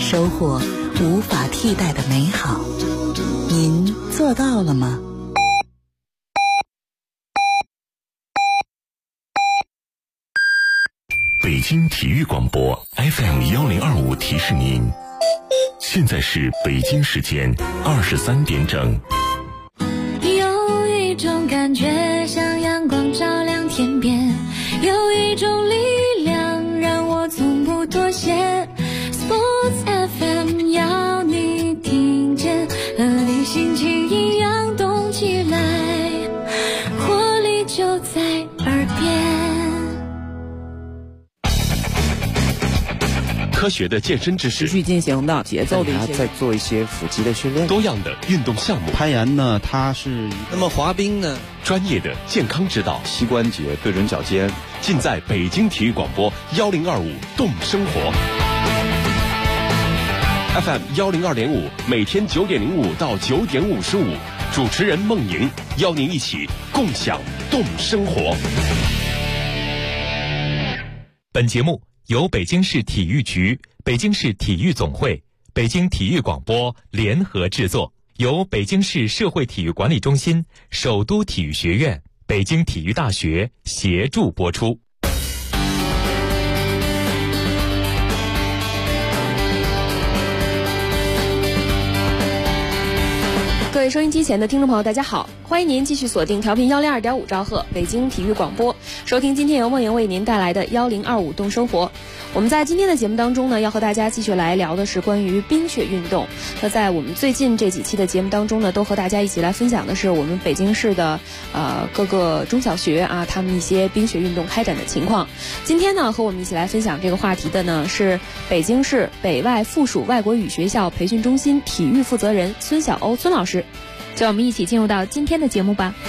收获无法替代的美好。您做到了吗？ 北京体育广播 FM1025提示您，现在是北京时间23点整。 有一种感觉像阳光照亮天边，有一种力量让我从不妥协。 Sports FM 要你听见，和你心情一样动起来，活力就在耳边。 科学的健身知识， 持续进行的节奏的一些， 在做一些腹肌的训练， 多样的运动项目。 攀岩呢，它是那么滑冰呢， 专业的健康指导， 膝关节对准脚尖， 尽在北京体育广播1025动生活 FM102.5，每天9点05到9点55，主持人孟莹邀您一起共享动生活。 本节目由北京市体育局、北京市体育总会、北京体育广播联合制作，由北京市社会体育管理中心、首都体育学院、北京体育大学协助播出。 各位收音机前的听众朋友，大家好，欢迎您继续锁定调频102.5兆赫北京体育广播，收听今天由孟莹为您带来的1025动生活。我们在今天的节目当中呢，要和大家继续来聊的是关于冰雪运动。那在我们最近这几期的节目当中呢，都和大家一起来分享的是我们北京市的各个中小学啊，他们一些冰雪运动开展的情况。今天呢，和我们一起来分享这个话题的呢，是北京市北外附属外国语学校培训中心体育负责人孙晓欧孙老师。就让我们一起进入到今天的节目吧。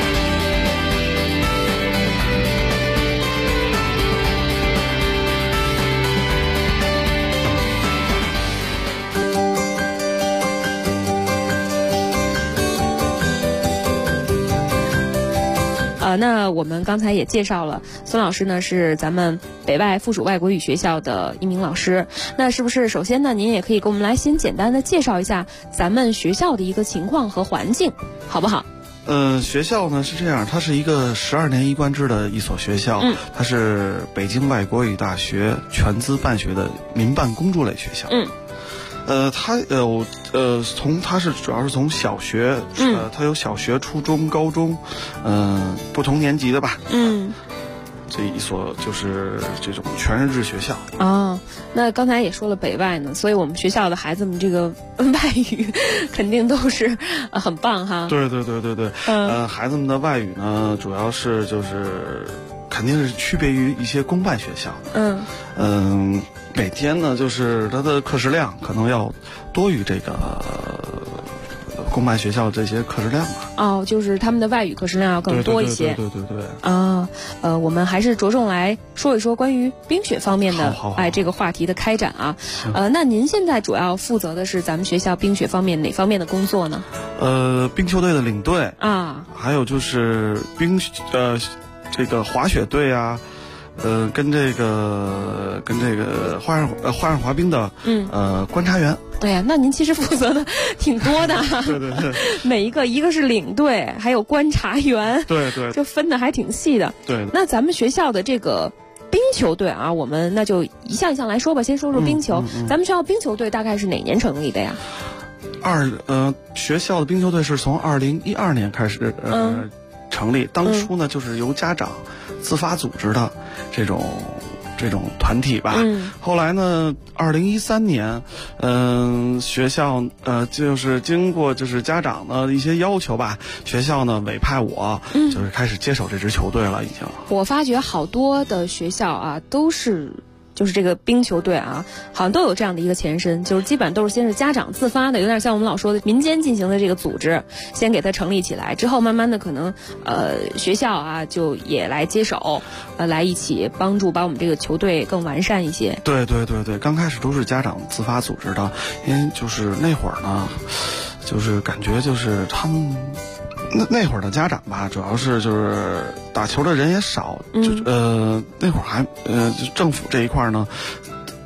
那我们刚才也介绍了，孙老师呢是咱们北外附属外国语学校的一名老师。那是不是首先呢，您也可以给我们来先简单的介绍一下咱们学校的一个情况和环境，好不好？ 学校呢是这样，它是一个12年一贯制的一所学校，它是北京外国语大学全资办学的民办公助类学校。它它是主要是从小学，它有小学、初中、高中，不同年级的吧。这一所就是这种全日制学校。 那刚才也说了北外呢，所以我们学校的孩子们这个外语肯定都是很棒哈。 对。孩子们的外语呢，主要是就是肯定是区别于一些公办学校。每天呢，就是它的课时量可能要多于这个公办学校这些课时量嘛。 就是他们的外语课时量要更多一些。 对。 我们还是着重来说一说关于冰雪方面的这个话题的开展啊。那您现在主要负责的是咱们学校冰雪方面哪方面的工作呢？ 冰球队的领队啊， 还有就是这个滑雪队啊。跟这个花样滑冰的观察员。 对呀，那您其实负责的挺多的。 对。 每一个是领队，还有观察员。 对， 就分的还挺细的。 对。 那咱们学校的这个冰球队啊，我们那就一项一项来说吧。先说说冰球，咱们学校冰球队大概是哪年成立的呀？ 学校的冰球队是从2012年开始成立，当初呢就是由家长自发组织的这种团体吧。后来呢，2013年，学校就是经过就是家长的一些要求吧，学校呢委派我，就是开始接手这支球队了。已经， 我发觉好多的学校啊都是。就是这个冰球队啊，好像都有这样的一个前身，就是基本都是先是家长自发的，有点像我们老说的民间进行的这个组织，先给它成立起来，之后慢慢的可能学校啊就也来接手，来一起帮助把我们这个球队更完善一些。 对，刚开始都是家长自发组织的，因为就是那会儿呢，就是感觉就是他们。那会儿的家长吧，主要是就是打球的人也少，那会儿还就政府这一块呢，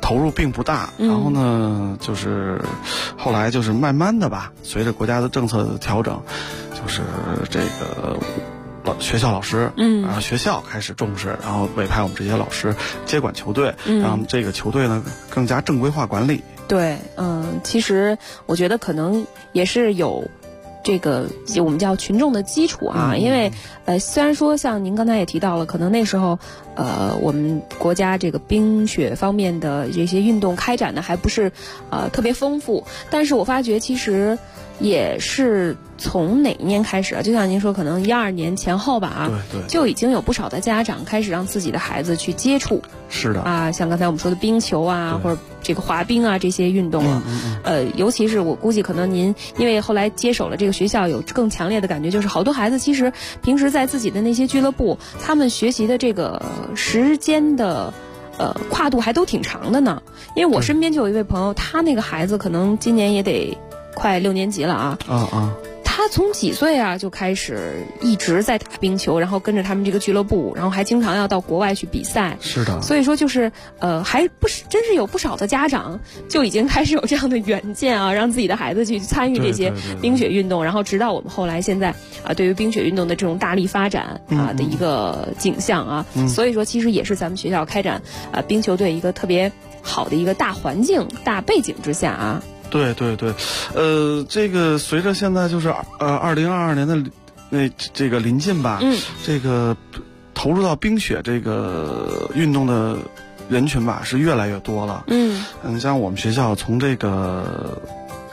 投入并不大。然后呢，就是后来就是慢慢的吧，随着国家的政策的调整，就是这个学校老师，然后学校开始重视，然后委派我们这些老师接管球队，让这个球队呢更加正规化管理。 对，其实我觉得可能也是有这个我们叫群众的基础啊，因为虽然说像您刚才也提到了，可能那时候我们国家这个冰雪方面的这些运动开展的还不是特别丰富，但是我发觉其实也是从哪一年开始啊？就像您说，可能12年前后吧啊， 对， 就已经有不少的家长开始让自己的孩子去接触。 是的啊，像刚才我们说的冰球啊，或者这个滑冰啊这些运动啊，尤其是我估计可能您因为后来接手了这个学校，有更强烈的感觉，就是好多孩子其实平时在自己的那些俱乐部，他们学习的这个时间的跨度还都挺长的呢。因为我身边就有一位朋友，他那个孩子可能今年也得快6年级了啊。他从几岁啊就开始一直在打冰球，然后跟着他们这个俱乐部，然后还经常要到国外去比赛。 是的， 所以说就是还不是真是有不少的家长就已经开始有这样的远见啊，让自己的孩子去参与这些冰雪运动，然后直到我们后来现在对于冰雪运动的这种大力发展的一个景象啊，所以说其实也是咱们学校开展冰球队一个特别好的一个大环境、大背景之下啊。 对，这个随着现在就是2022年的这个临近吧，这个投入到冰雪这个运动的人群吧是越来越多了。像我们学校从这个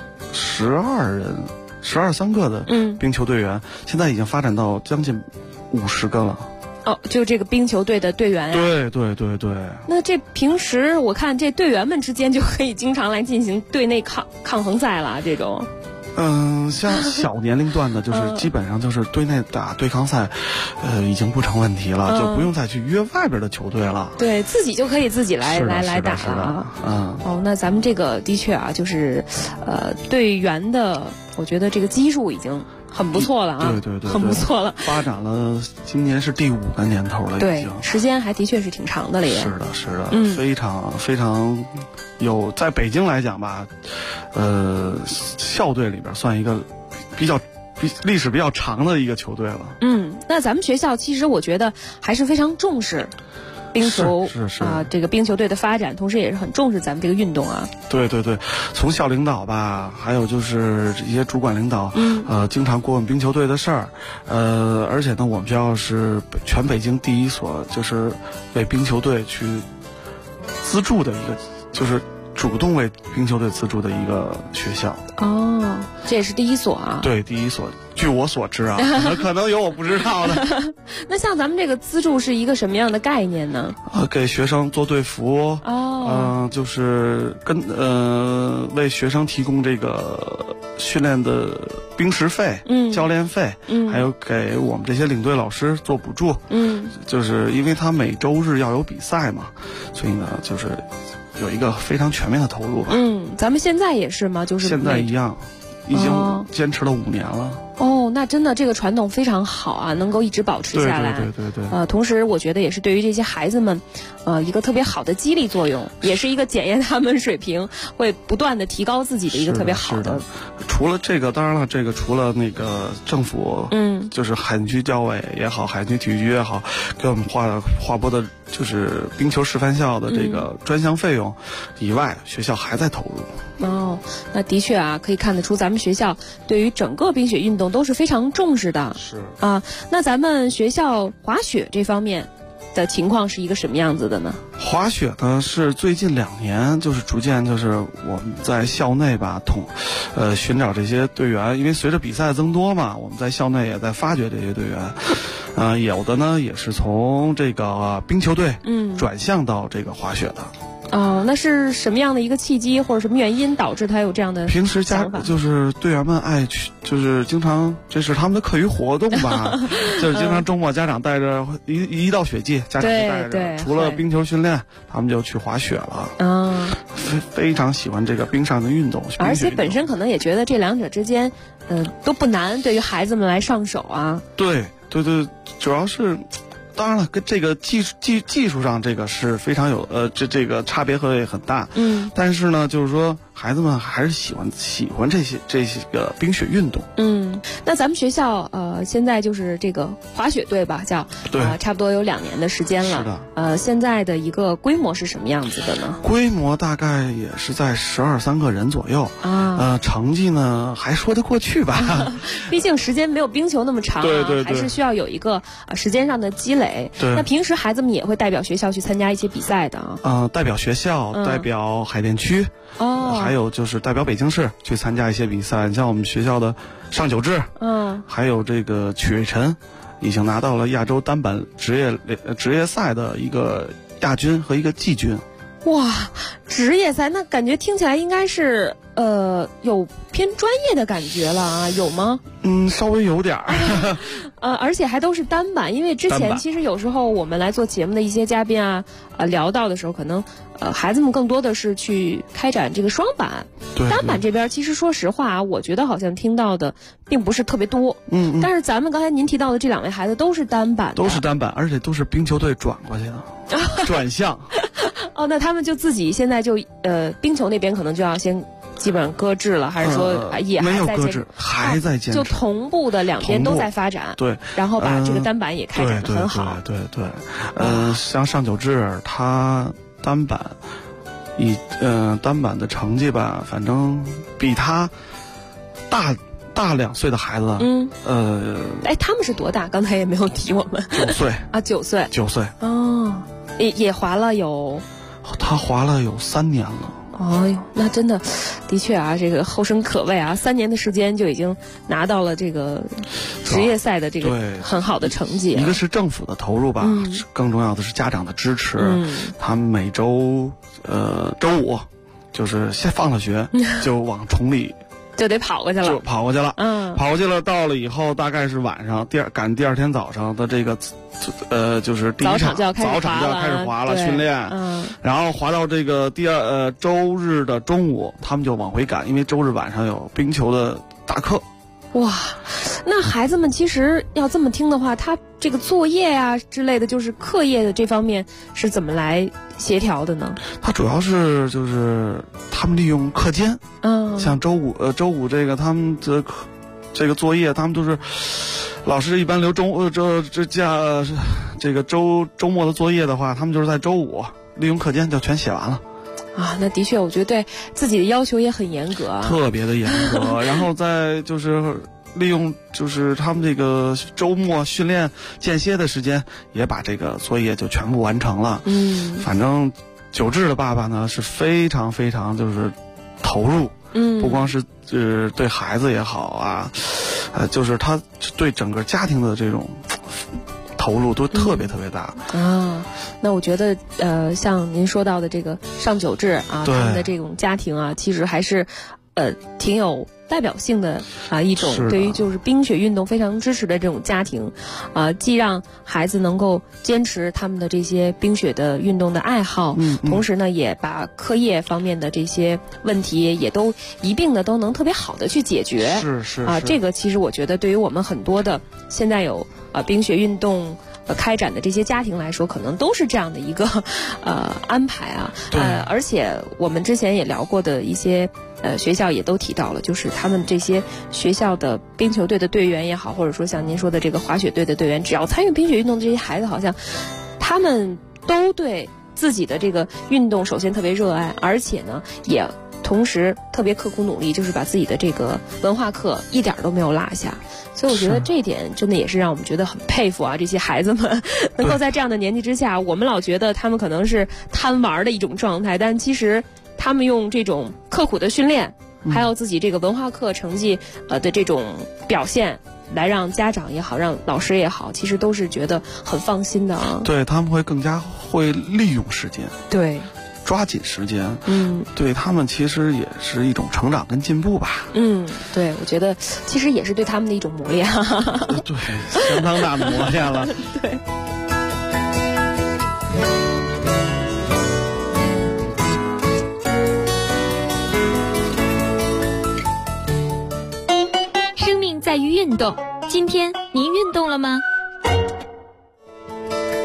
12个的冰球队员，现在已经发展到将近50个了。 就这个冰球队的队员啊。 对。 那这平时我看这队员们之间就可以经常来进行队内抗衡赛了，这种。 像小年龄段的，就是基本上就是队内打对抗赛，已经不成问题了，就不用再去约外边的球队了。对， 自己就可以自己来打了啊。那咱们这个的确啊，就是队员的，我觉得这个基数已经很不错了啊， 对， 很不错了。 发展了，今年是第5个年头了，已经。 时间还的确是挺长的了也。 是的，非常有，在北京来讲吧，校队里边算一个历史比较长的一个球队了。 那咱们学校其实我觉得还是非常重视冰球是这个冰球队的发展，同时也是很重视咱们这个运动啊。 对，从校领导吧，还有就是一些主管领导，经常过问冰球队的事儿，而且呢，我们学校是全北京第一所就是为冰球队去资助的一个，就是主动为冰球队资助的一个学校。 这也是第一所啊。 对，第一所。据我所知啊，可能有我不知道的。 那像咱们这个资助是一个什么样的概念呢？ 给学生做队服，就是为学生提供这个训练的冰食费、教练费，还有给我们这些领队老师做补助。就是因为他每周日要有比赛嘛，所以呢，就是有一个非常全面的投入吧。 咱们现在也是吗？就是现在一样。已经坚持了5年了。 那真的这个传统非常好啊，能够一直保持下来。 对。 同时我觉得也是对于这些孩子们，一个特别好的激励作用，也是一个检验他们水平，会不断的提高自己的一个特别好的。 除了这个，当然了，这个除了那个政府，就是海淀区教委也好，海淀区体育局也好，给我们划拨的就是冰球示范校的这个专项费用以外，学校还在投入。 那的确啊，可以看得出咱们学校对于整个冰雪运动都是非常重视的。 是啊，那咱们学校滑雪这方面的情况是一个什么样子的呢？ 滑雪呢是最近2年就是逐渐就是我们在校内吧寻找这些队员，因为随着比赛增多嘛，我们在校内也在发掘这些队员。有的呢也是从这个冰球队转向到这个滑雪的。 那是什么样的一个契机或者什么原因导致他有这样的平时就是队员们爱去，就是经常这是他们的课余活动吧，就是经常周末家长带着一到雪季，家长就带着，除了冰球训练，他们就去滑雪了。非常喜欢这个冰上的运动， 而且本身可能也觉得这两者之间，都不难，对于孩子们来上手啊。 对，主要是当然了，跟这个技术上这个是非常有这个差别会很大。但是呢，就是说孩子们还是喜欢这些个冰雪运动。 那咱们学校现在就是这个滑雪队吧，叫对， 差不多有2年的时间了。 是的。 现在的一个规模是什么样子的呢？ 规模大概也是在12-13个人左右啊。成绩呢还说得过去吧。 毕竟时间没有冰球那么长啊， 对， 还是需要有一个时间上的积累。 对。 那平时孩子们也会代表学校去参加一些比赛的啊。 代表学校，代表海淀区。还有就是代表北京市去参加一些比赛，像我们学校的上九志，还有这个曲瑞晨，已经拿到了亚洲单板职业赛的一个亚军和一个季军。 哇，职业赛那感觉听起来应该是有偏专业的感觉了啊，有吗？ 稍微有点儿。 而且还都是单板，因为之前其实有时候我们来做节目的一些嘉宾聊到的时候，可能孩子们更多的是去开展这个双板。 对。 单板这边其实说实话我觉得好像听到的并不是特别多。但是咱们刚才您提到的这2位孩子都是单板的。 都是单板，而且都是冰球队转过去的，转向。 那他们就自己现在就冰球那边可能就要先基本上搁置了，还是说也还在搁置，还在坚持， 就同步的2边都在发展。 对， 然后把这个单板也开展得很好。 对。像上九志他单板的成绩吧，反正比他大2岁的孩子。 他们是多大？刚才也没有提我们。 9岁啊，9岁。 9岁。 也滑了有。 他滑了有3年了。 哎呦，那真的，的确啊，这个后生可畏啊！3年的时间就已经拿到了这个职业赛的这个很好的成绩。 一个是政府的投入吧，更重要的是家长的支持。他们每周周5就是先放了学就往崇礼。 就得跑过去了， 跑过去了。到了以后，大概是晚上赶第2天早上的这个，就是第一场早场就要开始滑了，训练。然后滑到这个周日的中午，他们就往回赶，因为周日晚上有冰球的大课。 哇，那孩子们其实要这么听的话，他这个作业啊之类的，就是课业的这方面是怎么来协调的呢？ 他主要是就是他们利用课间，像周五这个他们的这个作业，他们都是老师一般留周末的作业的话，他们就是在周5利用课间就全写完了。 那的确，我觉得对自己的要求也很严格啊， 特别的严格。然后再就是利用就是他们这个周末训练间歇的时间，也把这个作业就全部完成了。反正九志的爸爸呢是非常非常就是投入，不光是对孩子也好啊，就是他对整个家庭的这种投入都特别特别大。 那我觉得像您说到的这个上九志啊，他们的这种家庭啊，其实还是挺有代表性的一种对于就是冰雪运动非常支持的这种家庭，既让孩子能够坚持他们的这些冰雪的运动的爱好，同时呢也把课业方面的这些问题也都一并的都能特别好的去解决。 是这个其实我觉得对于我们很多的现在有冰雪运动开展的这些家庭来说，可能都是这样的一个安排啊。而且我们之前也聊过的一些学校也都提到了，就是他们这些学校的冰球队的队员也好，或者说像您说的这个滑雪队的队员，只要参与冰雪运动的这些孩子，好像他们都对自己的这个运动首先特别热爱，而且呢也同时特别刻苦努力，就是把自己的这个文化课一点都没有落下。所以我觉得这一点真的也是让我们觉得很佩服啊，这些孩子们能够在这样的年纪之下，我们老觉得他们可能是贪玩的一种状态，但其实他们用这种刻苦的训练，还有自己这个文化课成绩的这种表现，来让家长也好，让老师也好，其实都是觉得很放心的啊。 对，他们会更加会利用时间。 对。 抓紧时间，对他们其实也是一种成长跟进步吧。 对，我觉得其实也是对他们的一种磨练。 对，相当大的磨练了。 对。 生命在于运动，今天您运动了吗？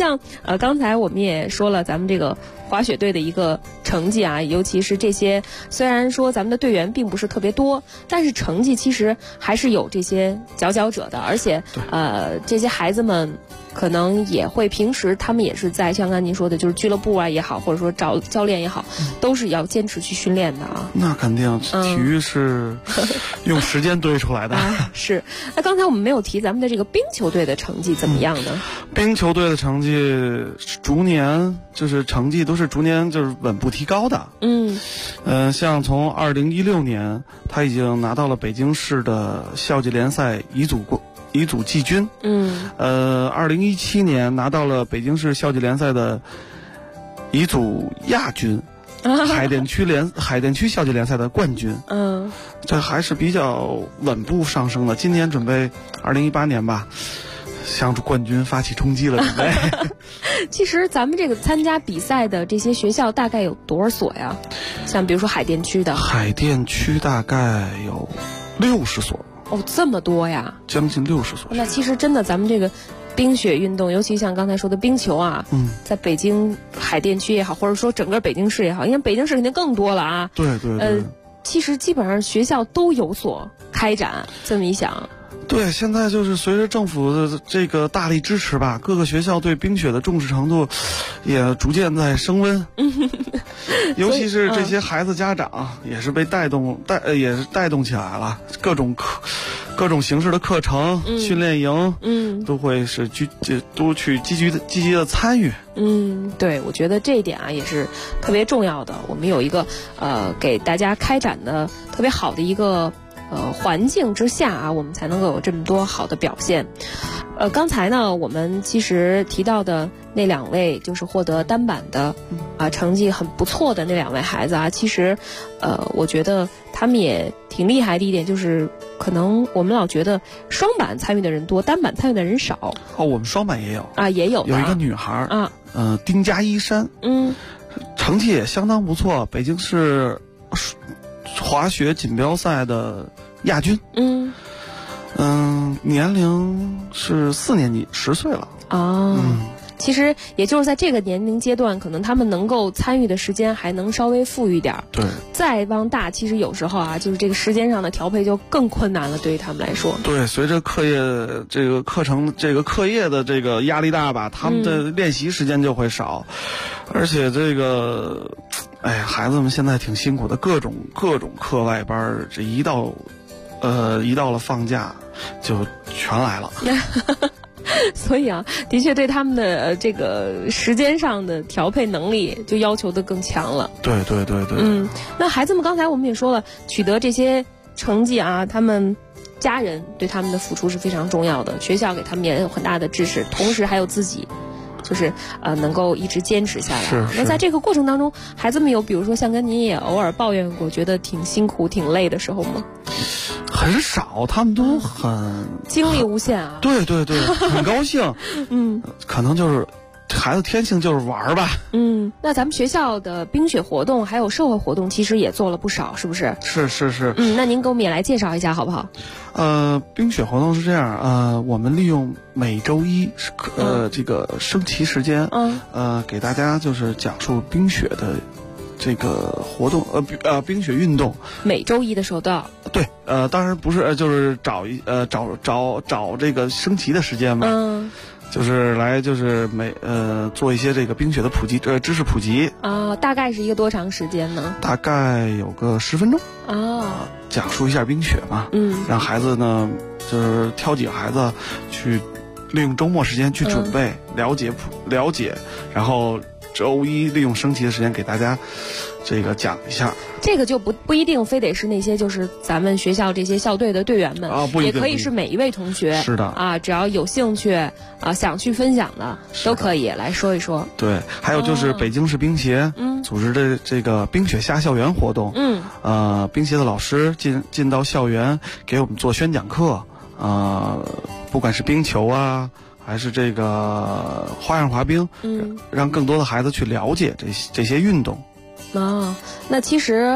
像刚才我们也说了，咱们这个滑雪队的一个成绩啊，尤其是这些虽然说咱们的队员并不是特别多，但是成绩其实还是有这些佼佼者的，而且这些孩子们可能也会平时他们也是在像刚才您说的，就是俱乐部啊也好，或者说找教练也好，都是要坚持去训练的啊。 那肯定，体育是用时间堆出来的。 是。那刚才我们没有提咱们的这个冰球队的成绩怎么样呢？ 冰球队的成绩逐年就是成绩都是逐年就是稳步提高的。像从2016年，他已经拿到了北京市的校际联赛乙组季军。2017年拿到了北京市校际联赛的乙组亚军。海淀区校际联赛的冠军。这还是比较稳步上升的。今年准备2018年吧，向冠军发起冲击了，准备。 其实咱们这个参加比赛的这些学校大概有多少所呀？像比如说海淀区的。海淀区大概有60所。 哦，这么多呀！ 将近60所。 那其实真的，咱们这个冰雪运动，尤其像刚才说的冰球啊，在北京海淀区也好，或者说整个北京市也好，因为北京市肯定更多了啊。 对。 其实基本上学校都有所开展。这么一想。 对，现在就是随着政府的这个大力支持吧，各个学校对冰雪的重视程度也逐渐在升温。尤其是这些孩子家长也是被带动起来了，各种形式的课程、训练营，都会是都去积极的参与。 对，我觉得这一点啊也是特别重要的。我们有一个给大家开展的特别好的一个环境之下啊，我们才能够有这么多好的表现。刚才呢，我们其实提到的那2位，就是获得单板的成绩很不错的那2位孩子啊，其实我觉得他们也挺厉害的一点，就是可能我们老觉得双板参与的人多，单板参与的人少。 我们双板也有啊，也有一个女孩丁家依珊，成绩也相当不错，北京市滑雪锦标赛的亚军。年龄是4年级，10岁了。 其实也就是在这个年龄阶段，可能他们能够参与的时间还能稍微富裕点。 对， 再往大，其实有时候啊，就是这个时间上的调配就更困难了，对于他们来说。 对，随着课业这个课程这个课业的这个压力大吧，他们的练习时间就会少，而且这个，孩子们现在挺辛苦的，各种课外班，这一到了放假就全来了。 所以啊，的确对他们的这个时间上的调配能力就要求的更强了。 对。 那孩子们刚才我们也说了，取得这些成绩啊，他们家人对他们的付出是非常重要的，学校给他们也有很大的支持，同时还有自己。就是能够一直坚持下来。那在这个过程当中，孩子们有比如说像跟您也偶尔抱怨过，觉得挺辛苦、挺累的时候吗？ 很少，他们都很精力无限啊。 对，很高兴。可能就是孩子天性就是玩吧。 那咱们学校的冰雪活动还有社会活动，其实也做了不少，是不是？ 是。 那您给我们也来介绍一下好不好？ 冰雪活动是这样，我们利用每周一这个升旗时间，给大家就是讲述冰雪的这个活动，冰雪运动。每周一的时候都要。对，当然不是，就是找这个升旗的时间嘛。就是来做一些这个冰雪的普及知识普及啊。大概是一个多长时间呢？ 大概有个10分钟讲述一下冰雪嘛。让孩子呢就是挑几个孩子去利用周末时间去准备了解，然后周一利用升旗的时间给大家这个讲一下。这个就不一定非得是那些就是咱们学校这些校队的队员们不也可以是每一位同学。是的只要有兴趣想去分享的都可以来说一说。对，还有就是北京市冰协组织的这个冰雪下校园活动。冰协的老师进到校园给我们做宣讲课，不管是冰球啊还是这个花样滑冰，让更多的孩子去了解这些运动。那其实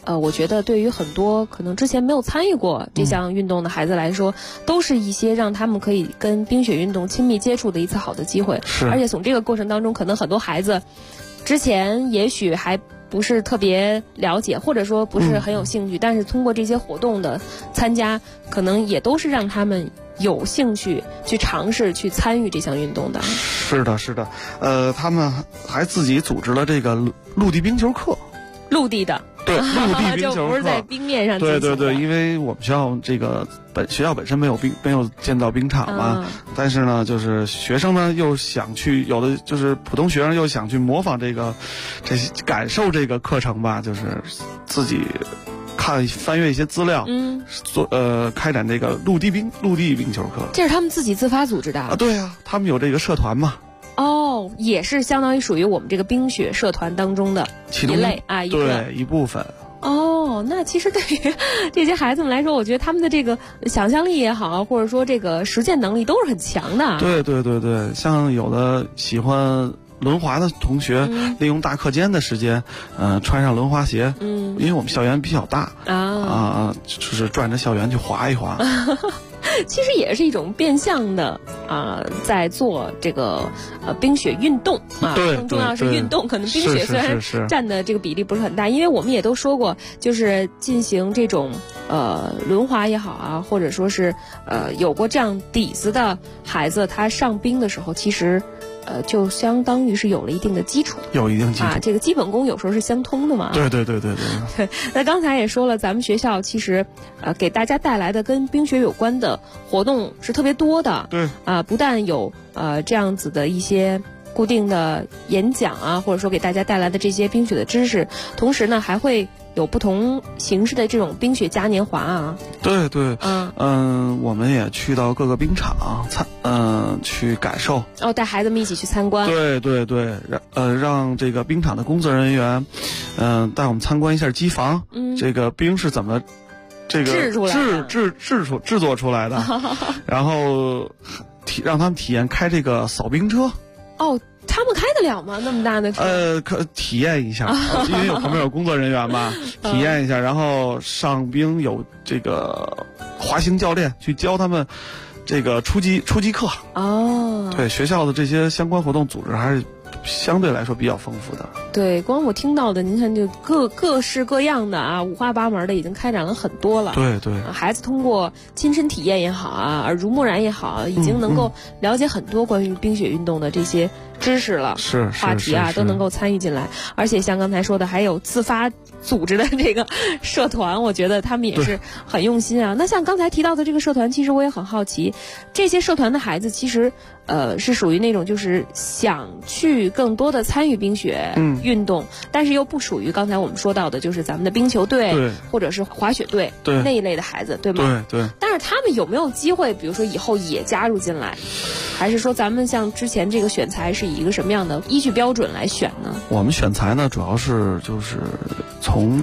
我觉得对于很多可能之前没有参与过这项运动的孩子来说，都是一些让他们可以跟冰雪运动亲密接触的一次好的机会。 是， 而且从这个过程当中，可能很多孩子之前也许还不是特别了解，或者说不是很有兴趣，但是通过这些活动的参加，可能也都是让他们有兴趣去尝试去参与这项运动的。 是的，是的，他们还自己组织了这个陆地冰球课。 陆地的， 对，陆地冰球课就不是在冰面上进行的。 对对对，因为我们学校这个学校本身没有建造冰场嘛，但是呢，就是学生呢又想去，有的就是普通学生又想去模仿这感受这个课程吧，就是自己翻阅一些资料，开展这个陆地冰球课。 这是他们自己自发组织的啊？ 对啊，他们有这个社团嘛。 哦，也是相当于属于我们这个冰雪社团当中的一类啊， 对，一部分。 哦，那其实对于这些孩子们来说，我觉得他们的这个想象力也好，或者说这个实践能力都是很强的。 对对对对，像有的喜欢轮滑的同学，利用大课间的时间，穿上轮滑鞋，因为我们校园比较大就是转着校园去滑一滑。 其实也是一种变相的在做这个冰雪运动啊，更重要是运动。可能冰雪虽然占的这个比例不是很大，因为我们也都说过，就是进行这种轮滑也好啊，或者说是有过这样底子的孩子，他上冰的时候其实就相当于是有了一定的基础， 有一定基础这个基本功有时候是相通的嘛。 对对对对对。 那刚才也说了，咱们学校其实给大家带来的跟冰雪有关的活动是特别多的。 对不但有这样子的一些固定的演讲啊，或者说给大家带来的这些冰雪的知识，同时呢还会有不同形式的这种冰雪嘉年华啊。 对对，我们也去到各个冰场去感受。 带孩子们一起去参观。 对对对，让这个冰场的工作人员，带我们参观一下机房，这个冰是怎么这个制作出来的，然后让他们体验开这个扫冰车。 他们开得了吗？那么大的车？ 可体验一下，因为旁边有工作人员嘛，体验一下，然后上冰有这个滑行教练去教他们这个初级课。对，学校的这些相关活动组织还是相对来说比较丰富的。 对，光我听到的，您看就各式各样的五花八门的，已经开展了很多了。 对对， 孩子通过亲身体验也好耳濡目染也好，已经能够了解很多关于冰雪运动的这些知识了，话题都能够参与进来。而且像刚才说的，还有自发组织的这个社团，我觉得他们也是很用心啊。那像刚才提到的这个社团，其实我也很好奇，这些社团的孩子其实是属于那种就是想去更多的参与冰雪运动，但是又不属于刚才我们说到的就是咱们的冰球队或者是滑雪队那一类的孩子，对吗？ 对。 但是他们有没有机会比如说以后也加入进来，还是说咱们像之前这个选材是以一个什么样的依据标准来选呢？ 我们选材呢主要是就是从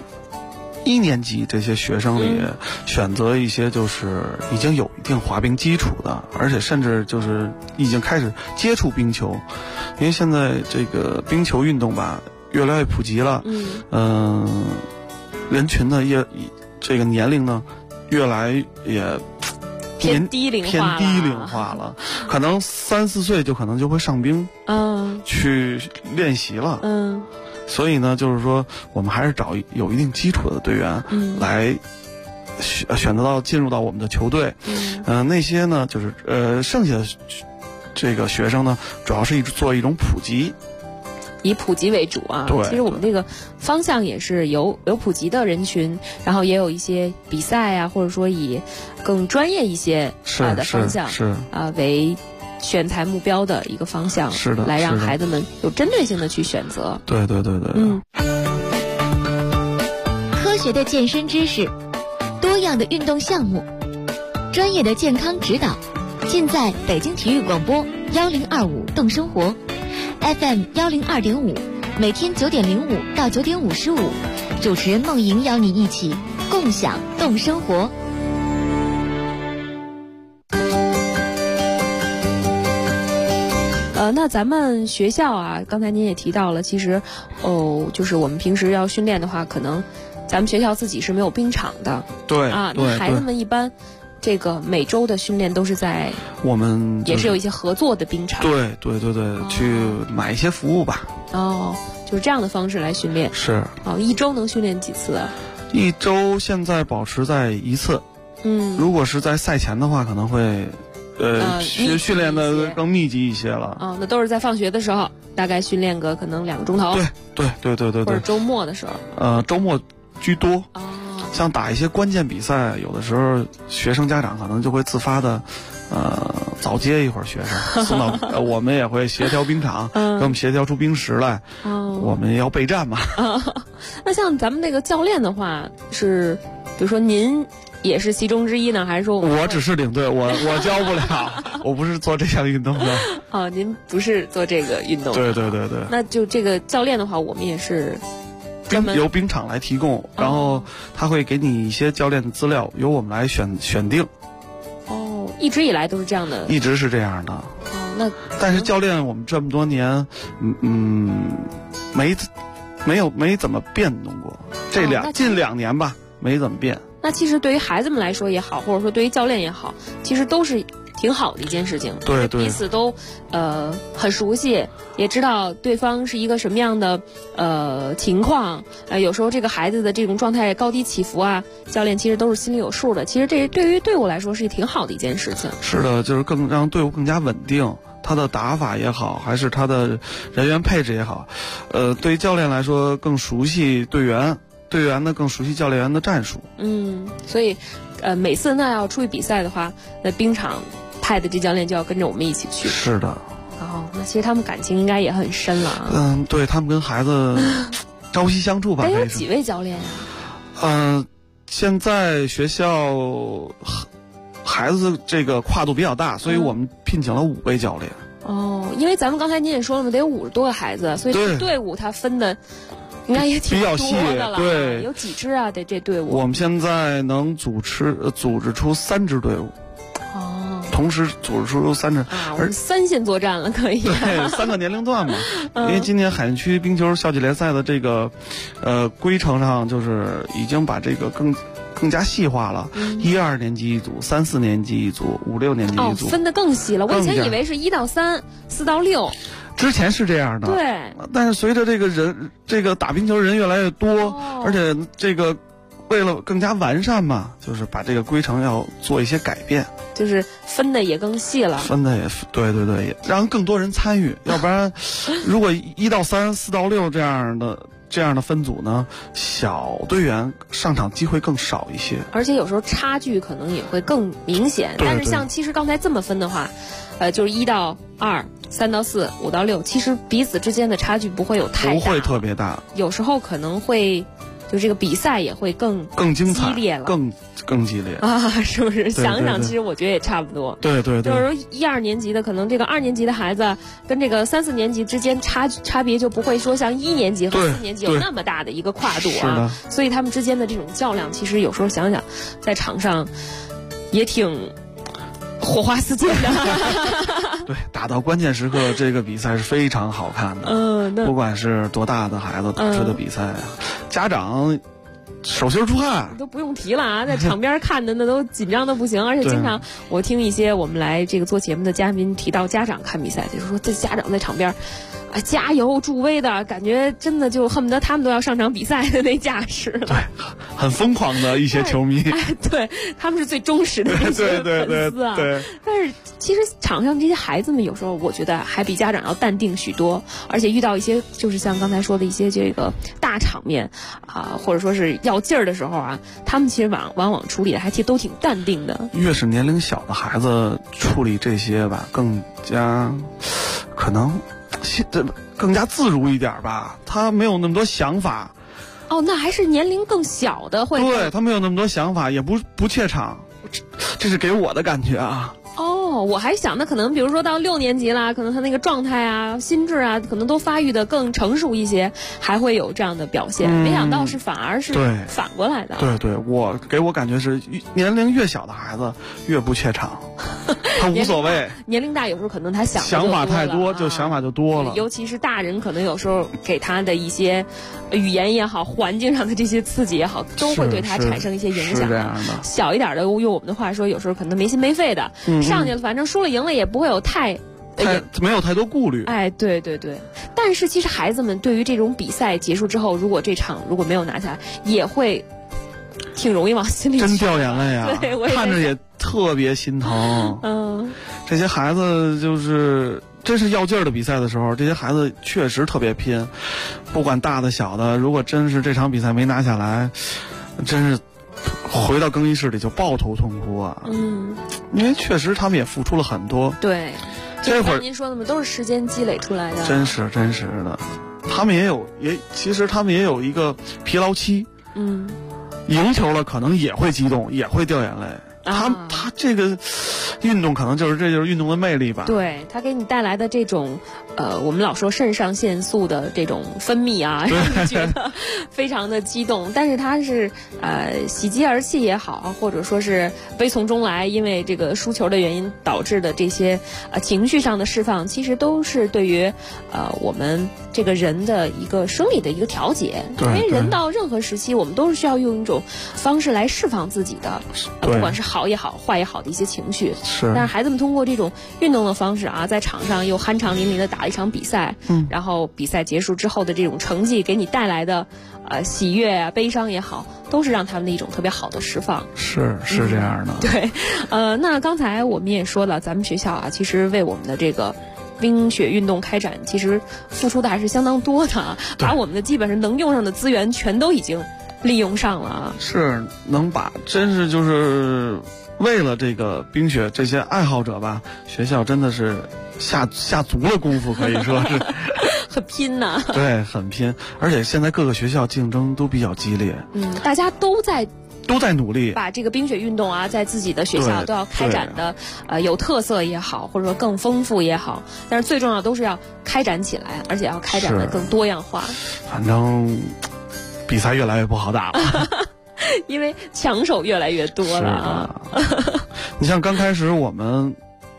1年级这些学生里选择一些就是已经有一定滑冰基础的，而且甚至就是已经开始接触冰球，因为现在这个冰球运动吧越来越普及了，人群呢这个年龄呢越来也偏低龄化了，可能3、4岁就可能就会上冰，去练习了，所以呢，就是说我们还是找有一定基础的队员，来选择到进入到我们的球队，那些呢就是剩下的这个学生呢，主要是做一种普及。 以普及为主啊， 对， 其实我们这个方向也是有普及的人群，然后也有一些比赛啊，或者说以更专业一些的方向为选材目标的一个方向， 是的， 来让孩子们有针对性的去选择。 对对对对， 科学的健身知识，多样的运动项目，专业的健康指导，尽在北京体育广播1025动生活。FM 102.5，每天9点05到9点55，主持人梦莹邀你一起共享动生活。 那咱们学校啊，刚才您也提到了，其实就是我们平时要训练的话，可能咱们学校自己是没有冰场的。 对啊，那孩子们一般这个每周的训练都是在我们也是有一些合作的冰场。 对，去买一些服务吧。 就是这样的方式来训练。 是。 一周能训练几次啊？ 一周现在保持在1次。如果是在赛前的话，可能会训练的更密集一些了。 那都是在放学的时候，大概训练个可能2个钟头。 对，或者周末的时候。 周末居多。像打一些关键比赛，有的时候学生家长可能就会自发的，早接一会儿学生送到，我们也会协调冰场，给我们协调出冰石来。我们要备战嘛。 那像咱们那个教练的话，是比如说您也是其中之一呢，还是说我只是领队，我教不了，我不是做这项运动的。 您不是做这个运动的。 对。 那就这个教练的话，我们也是。 由冰场来提供，然后他会给你一些教练的资料，由我们来选定。 一直以来都是这样的。 一直是这样的。但是教练我们这么多年，没怎么变动过。近2年吧，没怎么变。 那其实对于孩子们来说也好，或者说对于教练也好，其实都是挺好的一件事情。 对， 彼此都很熟悉，也知道对方是一个什么样的情况。有时候这个孩子的这种状态高低起伏啊，教练其实都是心里有数的。其实这对于队伍来说是挺好的一件事情。 是的，就是更让队伍更加稳定。他的打法也好，还是他的人员配置也好，对于教练来说更熟悉队员呢更熟悉教练员的战术。 所以每次那要出去比赛的话，那冰场派的这教练就要跟着我们一起去。 是的。 那其实他们感情应该也很深了啊。 对，他们跟孩子朝夕相处吧。 有几位教练呀？现在学校孩子这个跨度比较大，所以我们聘请了5位教练。 因为咱们刚才您也说了嘛，得有50多个孩子，所以这队伍他分的应该也挺多的了。 对， 有几支啊？这队伍？ 我们现在能组织出3支队伍。同时组织出3支， 我们3线作战了，可以。 对，3个年龄段嘛。因为今年海淀区冰球校际联赛的这个规程上，就是已经把这个更加细化了。1、2年级一组，3、4年级一组，5、6年级一组， 分得更细了。我以前以为是1到3、4到6。 之前是这样的。 对。 但是随着这个打冰球人越来越多，而且这个为了更加完善嘛，就是把这个规程要做一些改变。 就是分的也更细了， 分的也对，让更多人参与。要不然，如果1到3、4到6这样的分组呢，小队员上场机会更少一些， 而且有时候差距可能也会更明显。但是像其实刚才这么分的话，就是1到2、3到4、5到6，其实彼此之间的差距不会有太大， 不会特别大。 有时候可能会，就这个比赛也会更精彩、 激烈了， 更激烈啊！是不是？想想，其实我觉得也差不多。 对， 就是说1、2年级的，可能这个2年级的孩子跟这个3、4年级之间差别就不会说像1年级和4年级有那么大的一个跨度啊。所以他们之间的这种较量，其实有时候想想，在场上也挺火花四溅的。 对，打到关键时刻，这个比赛是非常好看的。不管是多大的孩子打出的比赛，家长手心出汗都不用提了啊，在场边看的那都紧张的不行。而且经常我听一些我们来这个做节目的嘉宾提到家长看比赛，就是说这家长在场边加油助威的感觉，真的就恨不得他们都要上场比赛的那架势了。 对，很疯狂的一些球迷。 对，他们是最忠实的那些粉丝啊。 对。 但是其实场上这些孩子们有时候我觉得还比家长要淡定许多，而且遇到一些就是像刚才说的一些这个大场面啊，或者说是要劲儿的时候啊，他们其实往往处理的还都挺淡定的。 越是年龄小的孩子处理这些吧，更加可能更加自如一点吧，他没有那么多想法。 那还是年龄更小的会。 对，他没有那么多想法，也不怯场，这是给我的感觉啊。 我还想，那可能比如说到6年级啦，可能他那个状态啊、心智啊，可能都发育的更成熟一些，还会有这样的表现。没想到是反而是反过来的。 对，给我感觉是年龄越小的孩子越不怯场，他无所谓。 年龄大有时候可能他想法太多，就想法就多了。 尤其是大人，可能有时候给他的一些语言也好，环境上的这些刺激也好，都会对他产生一些影响。 是这样的。 小一点的，用我们的话说，有时候可能没心没肺的，上去了，反正输了赢了也不会有没有太多顾虑。 哎，对。但是其实孩子们对于这种比赛结束之后，如果这场如果没有拿下来，也会挺容易往心里真掉眼泪啊！ 对，我也看着也特别心疼。这些孩子真是要劲儿的比赛的时候，这些孩子确实特别拼，不管大的小的，如果真是这场比赛没拿下来，真是回到更衣室里就抱头痛哭啊。因为确实他们也付出了很多。 对， 这会儿您说的嘛，都是时间积累出来的。真实的，他们其实他们也有一个疲劳期。赢球了可能也会激动，也会掉眼泪。他这个运动可能这就是运动的魅力吧。 对，他给你带来的这种我们老说肾上腺素的这种分泌啊，让你觉得非常的激动。但是它是喜极而泣也好，或者说是悲从中来，因为这个输球的原因导致的这些情绪上的释放，其实都是对于我们这个人的一个生理的一个调节。因为人到任何时期，我们都是需要用一种方式来释放自己的，不管是好也好、坏也好的一些情绪。但是孩子们通过这种运动的方式啊，在场上又酣畅淋漓的打一场比赛，然后比赛结束之后的这种成绩给你带来的喜悦啊、悲伤也好，都是让他们的一种特别好的释放。 是这样的。 对，那刚才我们也说了，咱们学校啊，其实为我们的这个冰雪运动开展，其实付出的还是相当多的啊，把我们的基本上能用上的资源全都已经利用上了啊。 是能把，真是就是为了这个冰雪这些爱好者吧，学校真的是下足了功夫，可以说是很拼呐。 对，很拼，而且现在各个学校竞争都比较激烈。 大家都在努力把这个冰雪运动啊，在自己的学校都要开展的有特色也好，或者说更丰富也好，但是最重要都是要开展起来，而且要开展的更多样化。 反正比赛越来越不好打了。 因为强手越来越多了啊！ 你像刚开始我们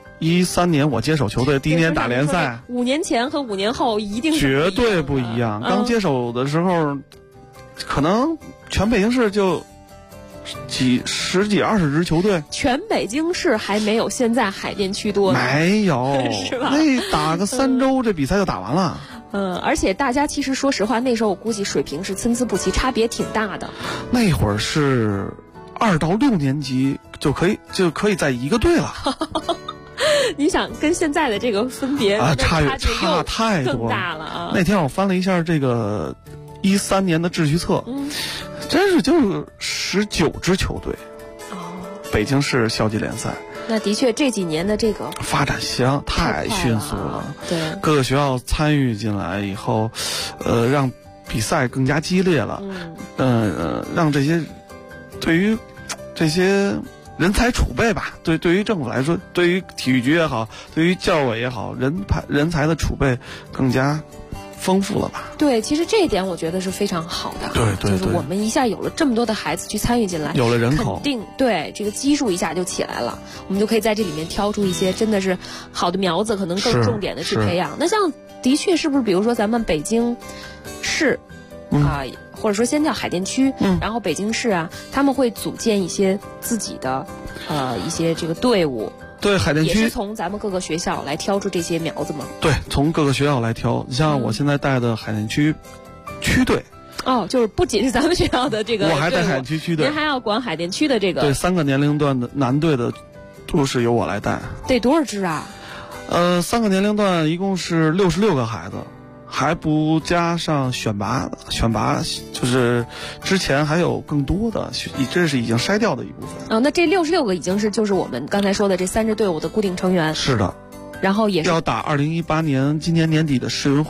13年我接手球队第一年打联赛 ，5年前和5年后一定是绝对不一样。刚接手的时候，可能全北京市就十几20支球队， 全北京市还没有现在海淀区多呢。 没有， 是吧？ 那打个3周，这比赛就打完了。 而且大家其实说实话，那时候我估计水平是参差不齐，差别挺大的。 那会儿是2到6年级就可以在一个队了。 你想跟现在的这个分别差太多更大了啊！ 那天我翻了一下这个13年的秩序册，真是就是19支球队。北京市校际联赛。 那的确这几年的这个发展太迅速了。 对， 各个学校参与进来以后，让比赛更加激烈了。让这些对于这些人才储备吧，对于政府来说，对于体育局也好，对于教委也好，人才的储备更加丰富了吧？ 对，其实这一点我觉得是非常好的。 对， 就是我们一下有了这么多的孩子去参与进来， 有了人口， 肯定对这个基数一下就起来了。我们就可以在这里面挑出一些真的是好的苗子，可能更重点的去培养。那像的确是不是，比如说咱们北京市或者说先叫海淀区，然后北京市啊，他们会组建一些自己的一些这个队伍。 对，海淀区也是从咱们各个学校来挑出这些苗子吗？ 对，从各个学校来挑。你像我现在带的海淀区区队， 就是不仅是咱们学校的这个， 我还带海淀区区队， 您还要管海淀区的这个。 对，3个年龄段的男队的都是由我来带。 得多少支啊 ？3个年龄段一共是66个孩子。还不加上选拔就是之前还有更多的，这是已经筛掉的一部分。 那这66个已经是就是我们刚才说的这3支队伍的固定成员。 是的。 然后也是要打2018年今年年底的世运会的。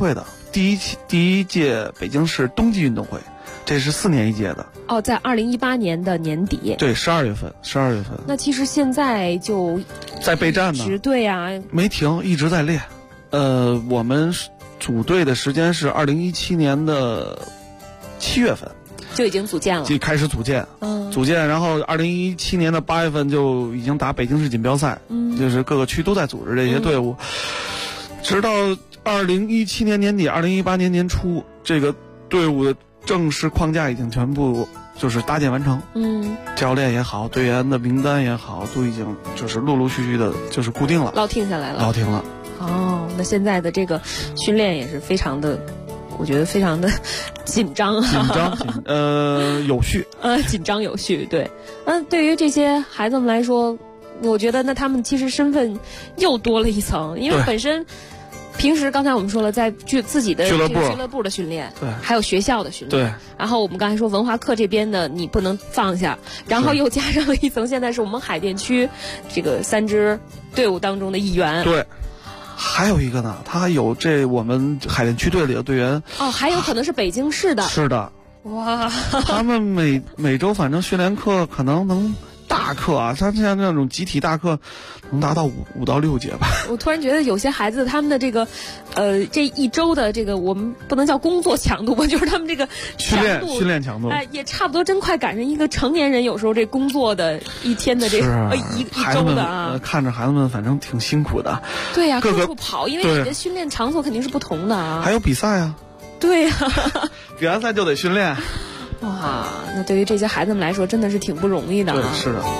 第一届北京市冬季运动会，这是4年一届的。 哦，在2018年的年底。 对，12月份。 那其实现在就在备战呢。 对啊， 没停，一直在练。我们组队的时间是2017年的7月份。 就已经组建了， 就开始组建，然后2017年的8月份就已经打北京市锦标赛，就是各个区都在组织这些队伍，直到2017年年底、2018年年初，这个队伍的正式框架已经全部就是搭建完成，教练也好，队员的名单也好，都已经就是陆陆续续的就是固定了， 落定下来了，哦，那现在的这个训练也是非常的。我觉得非常的紧张， 有序， 紧张有序，对，对于这些孩子们来说，我觉得那他们其实身份又多了一层，因为本身平时刚才我们说了，在自己的俱乐部的训练， 对， 还有学校的训练， 对， 然后我们刚才说文化课这边的你不能放下，然后又加上了一层，现在是我们海淀区这个3支队伍当中的一员， 对。还有一个呢，他还有我们海淀区队里的队员哦，还有可能是北京市的， 是的， 哇， 他们每周反正训练课可能能大课啊，像那种集体大课能达到5到6节吧。 我突然觉得有些孩子他们的这个这一周的这个我们不能叫工作强度吧，就是他们这个训练强度， 也差不多真快赶上一个成年人有时候这工作的一天的这个一周的啊。 看着孩子们反正挺辛苦的。 对呀，各处跑，因为你的训练场所肯定是不同的啊。 还有比赛啊。 对呀， 比完赛就得训练。 哇，那对于这些孩子们来说真的是挺不容易的啊。 对，是的。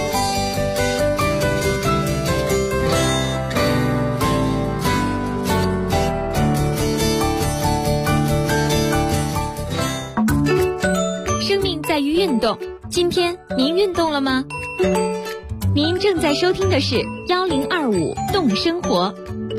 生命在于运动，今天您运动了吗？您正在收听的是1025动生活。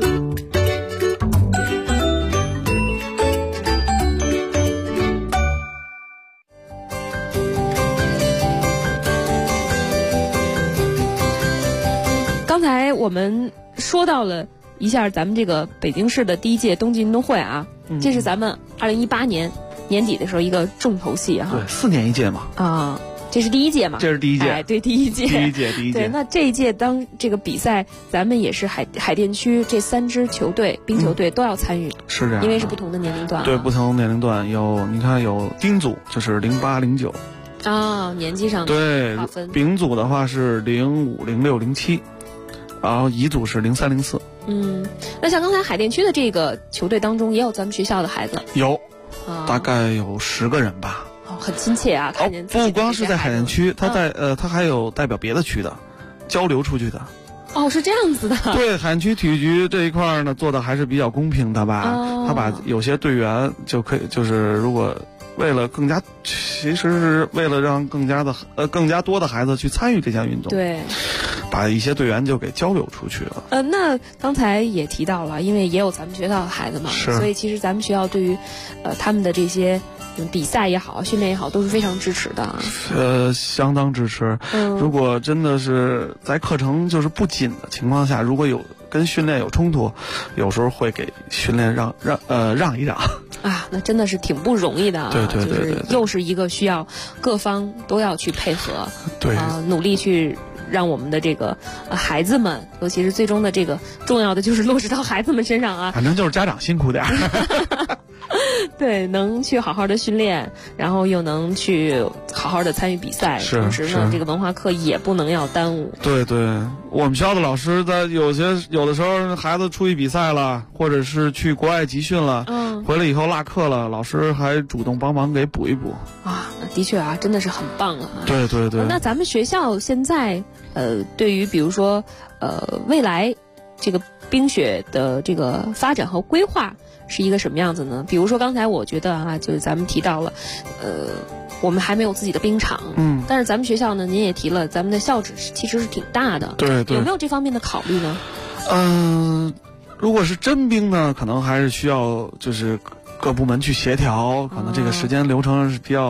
刚才我们说到了一下咱们这个北京市的第一届冬季运动会啊，这是咱们2018年年底的时候一个重头戏哈。 对，4年一届嘛。 啊，这是第一届嘛？ 这是第一届。 哎，对，第一届。对，那这一届当这个比赛，咱们也是海淀区这3支球队冰球队都要参与。 是这样。 因为是不同的年龄段。 对，不同年龄段你看有丁组就是08、09。 啊，年纪上对划分。 丙组的话是05、06、07。然后乙组是03、04。 那像刚才海淀区的这个球队当中，也有咱们学校的孩子。 有，大概有10个人吧。 哦，很亲切啊！看见不光是在海淀区，他还有代表别的区的，交流出去的。 哦，是这样子的。 对，海淀区体育局这一块呢，做的还是比较公平的吧？他把有些队员就可以，就是如果。其实是为了让更加多的孩子去参与这项运动， 对， 把一些队员就给交流出去了。 那刚才也提到了，因为也有咱们学校的孩子嘛，所以其实咱们学校对于他们的这些比赛也好、训练也好，都是非常支持的。 相当支持。如果真的是在课程就是不紧的情况下，如果有跟训练有冲突，有时候会给训练让一让。 啊，那真的是挺不容易的啊！ 对， 就是又是一个需要各方都要去配合， 对努力去让我们的这个孩子们，尤其是最终的这个重要的就是落实到孩子们身上啊。 反正就是家长辛苦点儿。 对，能去好好的训练，然后又能去好好的参与比赛，同时呢，这个文化课也不能要耽误。 对，我们学校的老师在有的时候孩子出去比赛了，或者是去国外集训了，回来以后落课了，老师还主动帮忙给补一补。 啊，那的确啊，真的是很棒啊。 对。 那咱们学校现在对于比如说未来这个冰雪的这个发展和规划是一个什么样子呢？比如说刚才我觉得啊，就是咱们提到了我们还没有自己的冰场，但是咱们学校呢，您也提了，咱们的校址其实是挺大的， 对， 有没有这方面的考虑呢？ 如果是真冰呢，可能还是需要就是各部门去协调，可能这个时间流程是比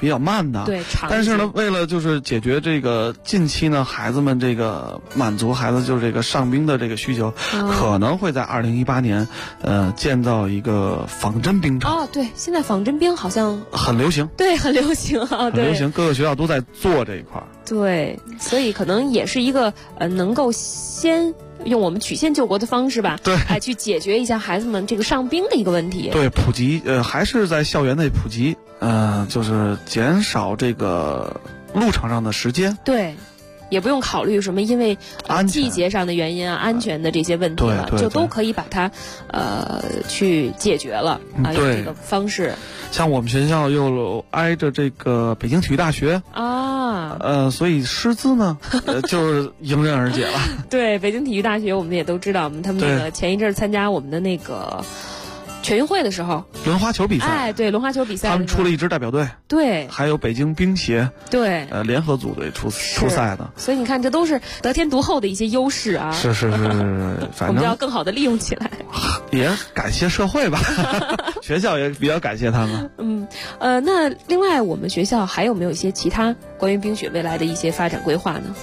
比较慢的。 对， 但是呢，为了就是解决这个近期呢，孩子们这个满足孩子就是这个上冰的这个需求，可能会在2018年，建造一个仿真冰场。 哦，对，现在仿真冰好像很流行。 对，很流行啊， 很流行，各个学校都在做这一块。 对，所以可能也是一个能够先用我们曲线救国的方式吧， 对， 去解决一下孩子们这个上冰的一个问题。 对，普及，还是在校园内普及，就是减少这个路程上的时间。 对。也不用考虑什么因为季节上的原因啊、安全的这些问题了，就都可以把它去解决了啊，用这个方式。 像我们学校又挨着这个北京体育大学啊， 所以师资呢就是迎刃而解了。 对，北京体育大学我们也都知道，他们那个前一阵参加我们的那个全运会的时候， 轮滑球比赛， 哎，对，轮滑球比赛， 他们出了一支代表队， 对， 还有北京冰协， 对， 联合组队出赛的。 所以你看，这都是得天独厚的一些优势啊。 是，反正我们要更好的利用起来。 也感谢社会吧，学校也比较感谢他们。 那另外我们学校还有没有一些其他关于冰雪未来的一些发展规划呢？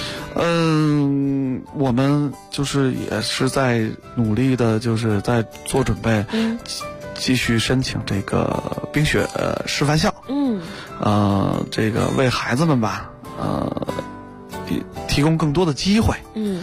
我们就是也是在努力的，就是在做准备，继续申请这个冰雪示范校。这个为孩子们吧，提供更多的机会。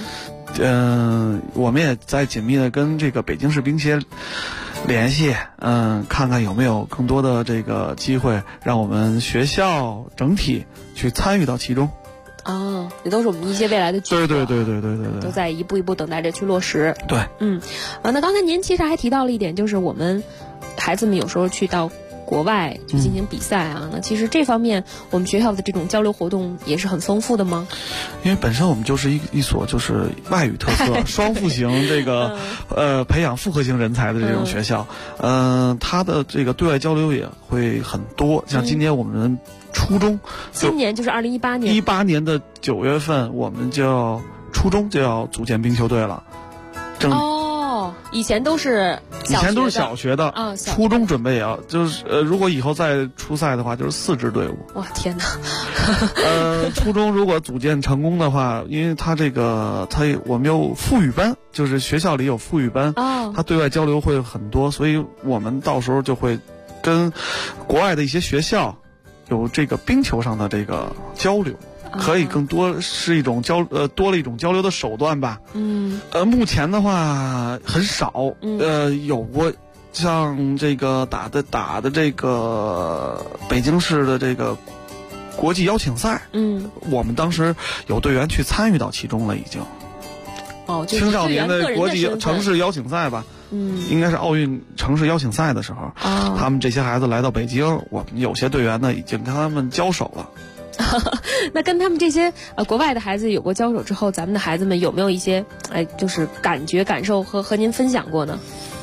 我们也在紧密的跟这个北京市冰协联系，看看有没有更多的这个机会，让我们学校整体去参与到其中。 这都是我们一些未来的举措。 对， 都在一步一步等待着去落实。 对， 那刚才您其实还提到了一点，就是我们孩子们有时候去到国外去进行比赛啊，那其实这方面我们学校的这种交流活动也是很丰富的吗？ 因为本身我们就是一所就是外语特色双复型这个培养复合型人才的这种学校，它的这个对外交流也会很多。像今年我们初中， 今年就是2018年 ，18年的9月份，我们就初中就要组建冰球队了。 以前都是小学的啊， 初中准备也要，就是如果以后再出赛的话，就是4支队伍。 哇，天哪！ 初中如果组建成功的话，因为我们有副语班，就是学校里有副语班，它对外交流会很多，所以我们到时候就会跟国外的一些学校有这个冰球上的这个交流。可以更多是一种多了一种交流的手段吧。目前的话很少，有过像这个打的这个北京市的这个国际邀请赛，我们当时有队员去参与到其中了，已经。 就是青少年的国际城市邀请赛吧。应该是奥运城市邀请赛的时候，他们这些孩子来到北京，我们有些队员呢已经跟他们交手了。 那跟他们这些国外的孩子有过交手之后，咱们的孩子们有没有一些就是感受和您分享过呢？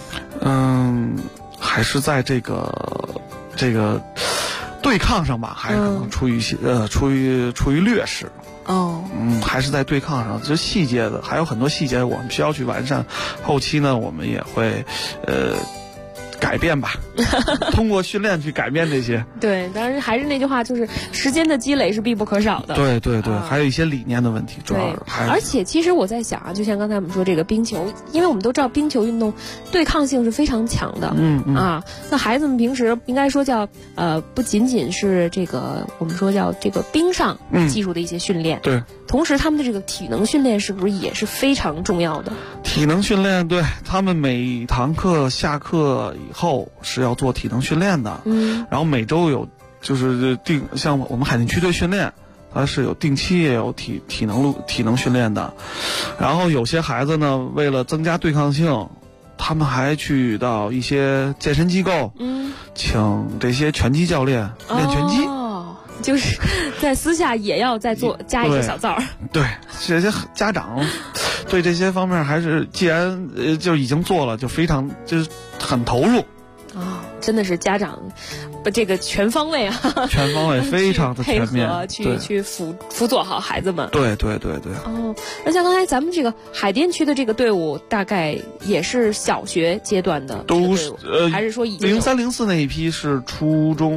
还是在这个对抗上吧，还是可能处于劣势。还是在对抗上，这细节的还有很多细节我们需要去完善，后期呢我们也会改变吧，通过训练去改变这些。 对，当然还是那句话，就是时间的积累是必不可少的。 对，还有一些理念的问题，主要还而且其实我在想啊，就像刚才我们说这个冰球，因为我们都知道冰球运动对抗性是非常强的。那孩子们平时应该说叫不仅仅是这个我们说叫这个冰上技术的一些训练， 对， 同时他们的这个体能训练是不是也是非常重要的？ 体能训练，对，他们每堂课下课以后是要做体能训练的，然后每周有就是像我们海淀区队训练，它是有定期也有体能训练的，然后有些孩子呢，为了增加对抗性，他们还去到一些健身机构，请这些拳击教练练拳击。 就是在私下也要再加一些小灶。 对，这些家长对这些方面还是既然就已经做了，就非常就是很投入。 真的是家长这个全方位啊， 全方位非常的全面， 去辅佐好孩子们。 对。 那像刚才咱们这个海淀区的这个队伍，大概也是小学阶段的， 都是还是说已经 03、04那一批是初中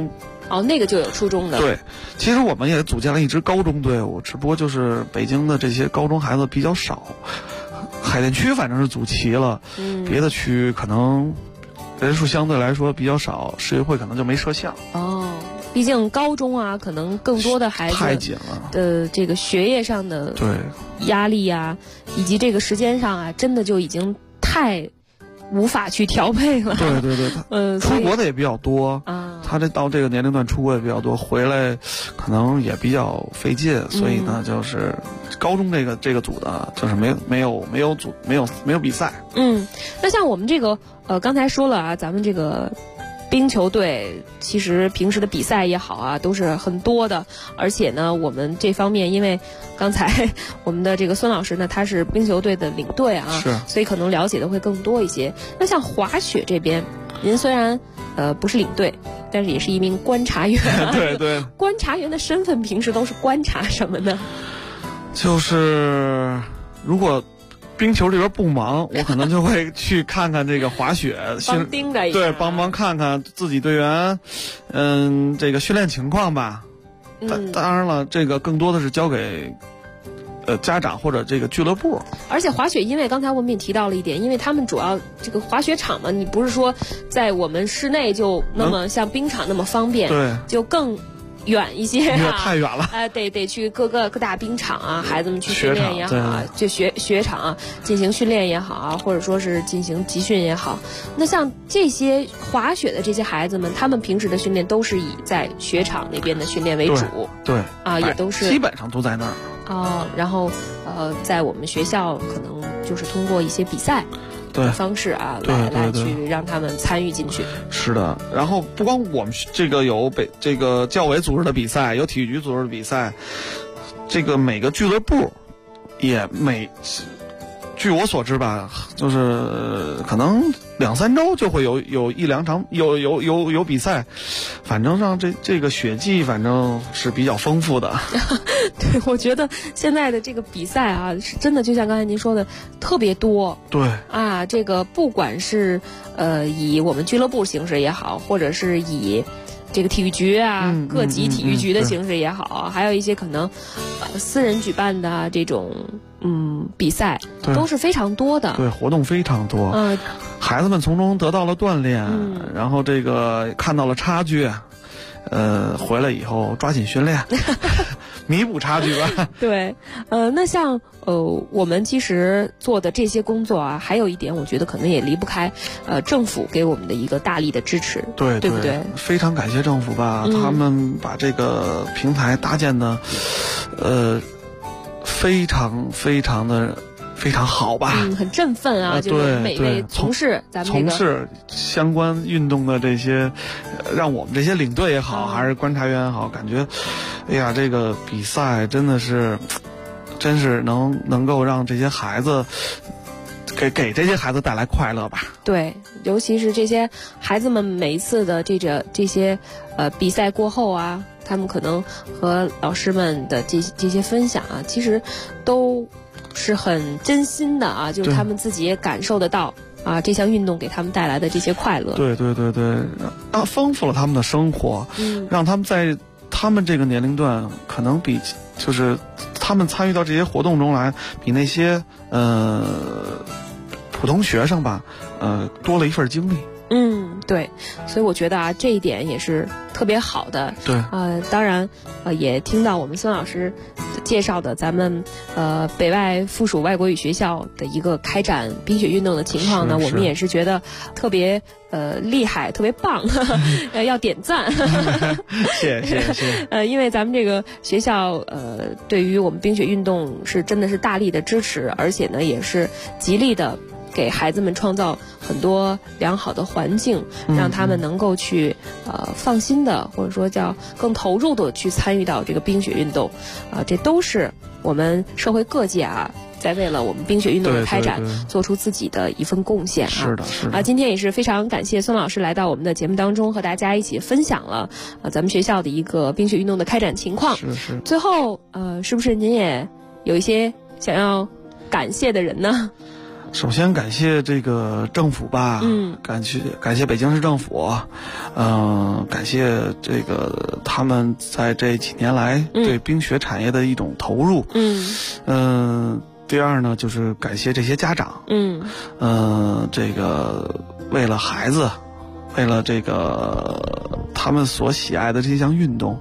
哦，那个就有初中的。 对，其实我们也组建了一支高中队伍，只不过就是北京的这些高中孩子比较少，海淀区反正是组齐了，别的区可能人数相对来说比较少，市委会可能就没设项。 哦，毕竟高中啊，可能更多的孩子太紧了的这个学业上的压力啊，以及这个时间上啊，真的就已经太无法去调配了。 对对对，出国的也比较多啊， 他到这个年龄段出国也比较多，回来可能也比较费劲，所以呢，就是高中这个组的，就是没有比赛。 那像我们这个刚才说了啊，咱们这个冰球队其实平时的比赛也好啊，都是很多的，而且呢，我们这方面因为刚才我们的这个孙老师呢，他是冰球队的领队啊， 是， 所以可能了解的会更多一些。那像滑雪这边，您虽然不是领队，但是也是一名观察员啊。 对对。 观察员的身份平时都是观察什么呢？ 就是如果冰球这边不忙，我可能就会去看看这个滑雪， 帮盯着一下， 对，帮忙看看自己队员，这个训练情况吧。当然了，这个更多的是交给家长或者这个俱乐部。 而且滑雪，因为刚才我们也提到了一点，因为他们主要这个滑雪场嘛，你不是说在我们室内就那么像冰场那么方便， 对， 就更远一些啊， 太远了。 得去各大冰场啊，孩子们去训练也好啊，就雪场啊进行训练也好啊，或者说是进行集训也好。那像这些滑雪的这些孩子们，他们平时的训练都是以在雪场那边的训练为主， 对啊，也都是基本上都在那儿。 然后在我们学校可能就是通过一些比赛的方式啊，来去让他们参与进去。 是的，然后不光我们这个有这个教委组织的比赛，有体育局组织的比赛，这个每个俱乐部也据我所知吧，就是可能2-3周就会有1-2场有比赛，反正让这个雪季反正是比较丰富的。 对，我觉得现在的这个比赛啊，是真的就像刚才您说的特别多。 对啊，这个不管是以我们俱乐部形式也好，或者是以这个体育局啊，各级体育局的形式也好，还有一些可能私人举办的这种比赛都是非常多的。 对，活动非常多。孩子们从中得到了锻炼，然后这个看到了差距，回来以后抓紧训练，弥补差距吧。 对，那像我们其实做的这些工作啊，还有一点我觉得可能也离不开政府给我们的一个大力的支持， 对不对？ 非常感谢政府吧，他们把这个平台搭建的非常的非常好吧， 很振奋啊！就是每位从事相关运动的这些，让我们这些领队也好，还是观察员也好，感觉，哎呀，这个比赛真是能够让这些孩子给这些孩子带来快乐吧。 对，尤其是这些孩子们每一次的这些比赛过后啊，他们可能和老师们的这些分享啊，其实都是很真心的啊，就是他们自己也感受得到啊，这项运动给他们带来的这些快乐。 对，丰富了他们的生活，让他们在他们这个年龄段可能比就是他们参与到这些活动中来，比那些普通学生吧，多了一份经历。 对，所以我觉得啊，这一点也是特别好的。 对， 当然，也听到我们孙老师介绍的咱们北外附属外国语学校的一个开展冰雪运动的情况呢，我们也是觉得特别厉害，特别棒，要点赞。 谢谢。 因为咱们这个学校对于我们冰雪运动是真的是大力的支持，而且呢也是极力的给孩子们创造很多良好的环境，让他们能够去放心的，或者说叫更投入的去参与到这个冰雪运动，这都是我们社会各界啊在为了我们冰雪运动的开展做出自己的一份贡献啊。 是的。 今天也是非常感谢孙老师来到我们的节目当中，和大家一起分享了咱们学校的一个冰雪运动的开展情况。 是。 最后是不是您也有一些想要感谢的人呢？ 首先感谢这个政府吧，感谢北京市政府，感谢这个他们在这几年来对冰雪产业的一种投入，第二呢，就是感谢这些家长，这个为了孩子，为了这个他们所喜爱的这项运动，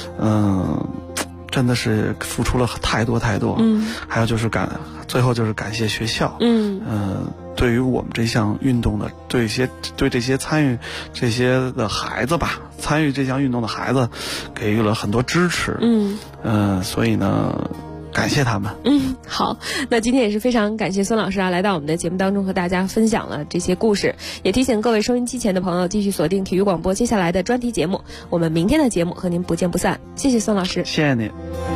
真的是付出了太多，还有就是最后就是感谢学校，对于我们这项运动的对这些参与这些的孩子吧，参与这项运动的孩子给予了很多支持，所以呢，感谢他们。 好，那今天也是非常感谢孙老师来到我们的节目当中和大家分享了这些故事，也提醒各位收音机前的朋友继续锁定体育广播接下来的专题节目，我们明天的节目和您不见不散。谢谢孙老师。 谢谢你。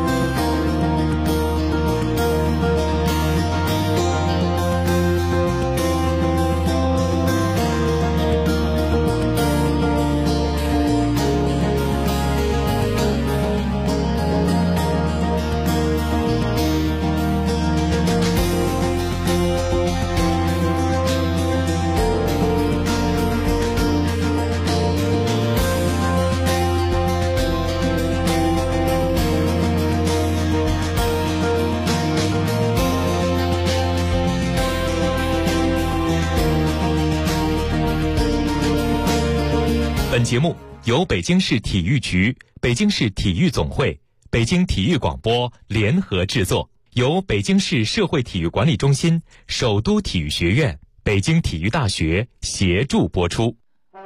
本节目由北京市体育局、北京市体育总会、北京体育广播联合制作，由北京市社会体育管理中心、首都体育学院、北京体育大学协助播出。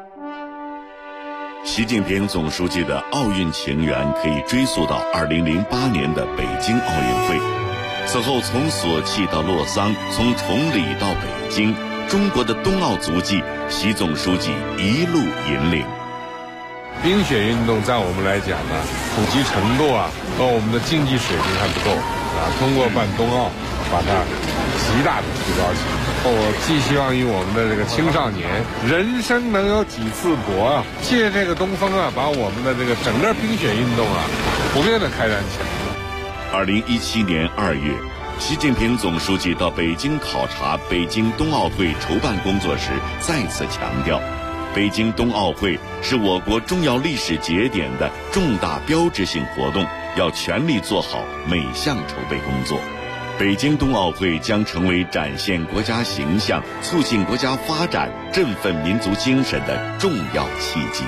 习近平总书记的奥运情缘可以追溯到2008年的北京奥运会，此后从索契到洛桑，从崇礼到北京，中国的冬奥足迹，习总书记一路引领。 冰雪运动在我们来讲呢，普及程度和我们的竞技水平还不够通过办冬奥，把它极大的提高起来。我寄希望于我们的这个青少年，人生能有几次搏借这个东风把我们的这个整个冰雪运动普遍的开展起来。 2017年2月，习近平总书记到北京考察北京冬奥会筹办工作时，再次强调，北京冬奥会是我国重要历史节点的重大标志性活动，要全力做好每项筹备工作。北京冬奥会将成为展现国家形象、促进国家发展、振奋民族精神的重要契机。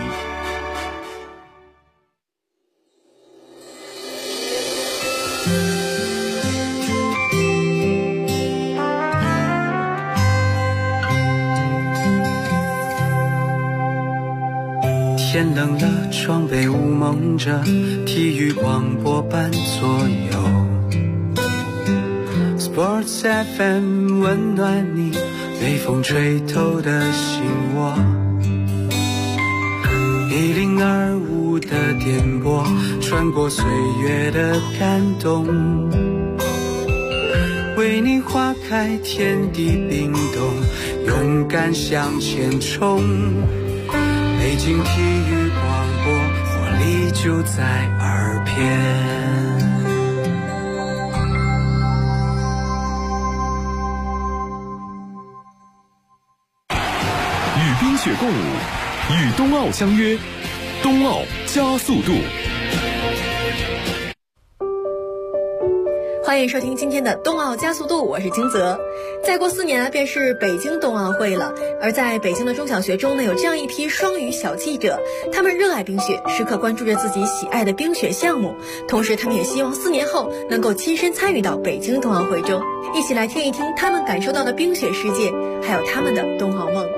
天冷了，窗被雾蒙着，体育广播伴左右。Sports FM 温暖你，被风吹透的心窝。1025的电波，穿过岁月的感动，为你划开天地冰冻，勇敢向前冲。北京体育广播，活力就在耳边。 与冰雪共舞，与冬奥相约，冬奥加速度。 欢迎收听今天的冬奥加速度，我是金泽。再过4年便是北京冬奥会了，而在北京的中小学中呢，有这样一批双语小记者，他们热爱冰雪，时刻关注着自己喜爱的冰雪项目，同时他们也希望4年后能够亲身参与到北京冬奥会中，一起来听一听他们感受到的冰雪世界，还有他们的冬奥梦。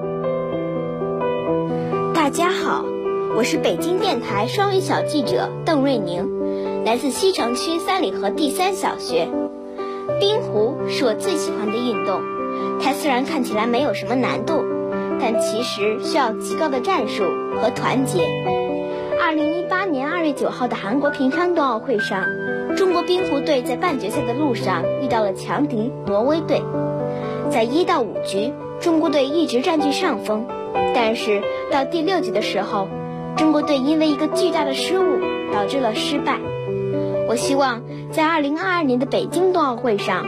大家好，我是北京电台双语小记者邓瑞宁，来自西城区三里河第3小学。冰壶是我最喜欢的运动，它虽然看起来没有什么难度，但其实需要极高的战术和团结。2018年2月9号的韩国平昌冬奥会上，中国冰壶队在半决赛的路上遇到了强敌挪威队。在1到5局，中国队一直占据上风，但是到第6局的时候，中国队因为一个巨大的失误导致了失败。我希望在2022年的北京冬奥会上，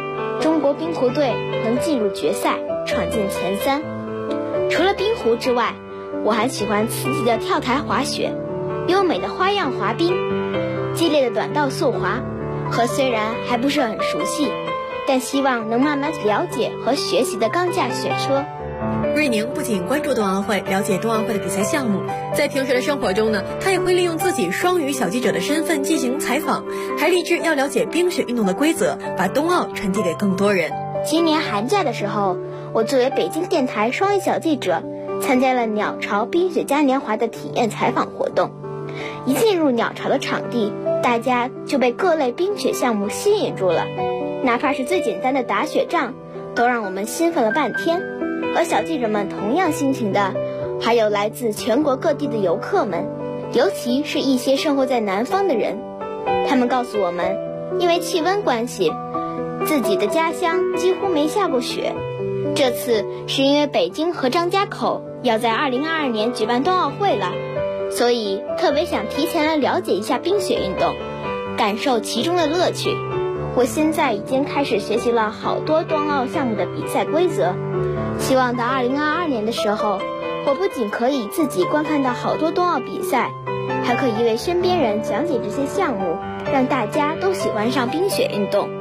中国冰壶队能进入决赛，闯进前3。除了冰壶之外，我还喜欢刺激的跳台滑雪、优美的花样滑冰、激烈的短道速滑和虽然还不是很熟悉，但希望能慢慢了解和学习的钢架雪车。 瑞宁不仅关注冬奥会，了解冬奥会的比赛项目，在平时的生活中呢，他也会利用自己双语小记者的身份进行采访，还立志要了解冰雪运动的规则，把冬奥传递给更多人。 今年寒假的时候，我作为北京电台双语小记者，参加了鸟巢冰雪嘉年华的体验采访活动。一进入鸟巢的场地，大家就被各类冰雪项目吸引住了，哪怕是最简单的打雪仗，都让我们兴奋了半天。和小记者们同样心情的，还有来自全国各地的游客们，尤其是一些生活在南方的人。他们告诉我们，因为气温关系，自己的家乡几乎没下过雪。这次是因为北京和张家口要在2022年举办冬奥会了，所以特别想提前来了解一下冰雪运动，感受其中的乐趣。我现在已经开始学习了好多冬奥项目的比赛规则，希望到2022年的时候，我不仅可以自己观看到好多冬奥比赛，还可以为身边人讲解这些项目，让大家都喜欢上冰雪运动。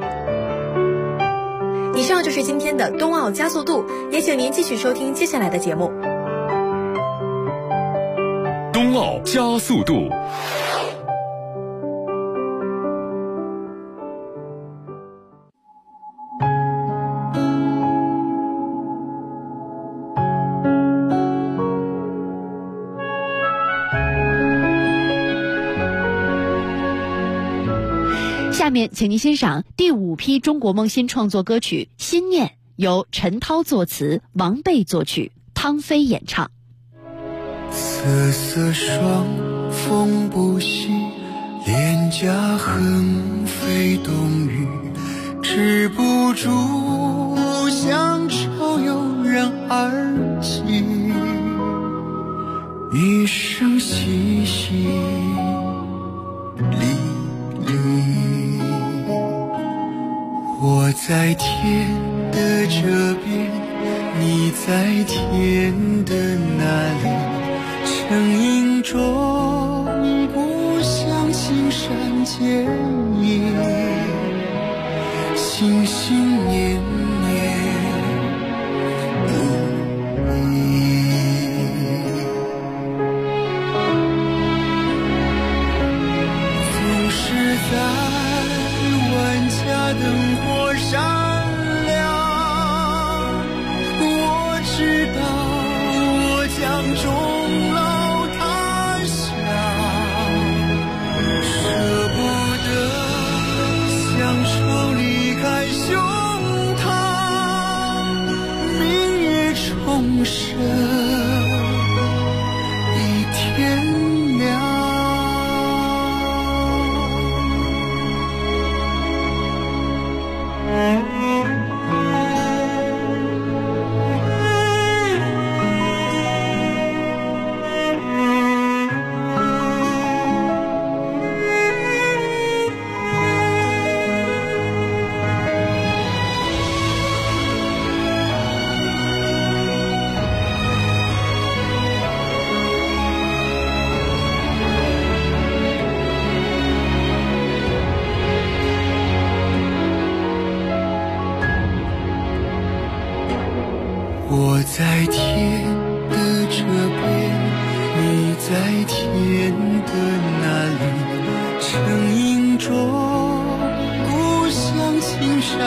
以上就是今天的冬奥加速度，也请您继续收听接下来的节目。 冬奥加速度。 下面请您欣赏第5批中国梦新创作歌曲《心念》，由陈涛作词，王贝作曲，汤飞演唱。 瑟瑟双风不息，脸颊横飞冬雨，止不住乡愁油然而起，一声淅淅沥沥。我在天的这边，你在天的那里，成影中故乡青山见影，心心念念依依，总是在万家灯火闪亮，我知道我将终老他乡，舍不得乡愁离开胸膛，明月重生一天亮。我在天的这边，你在天的那里，成影中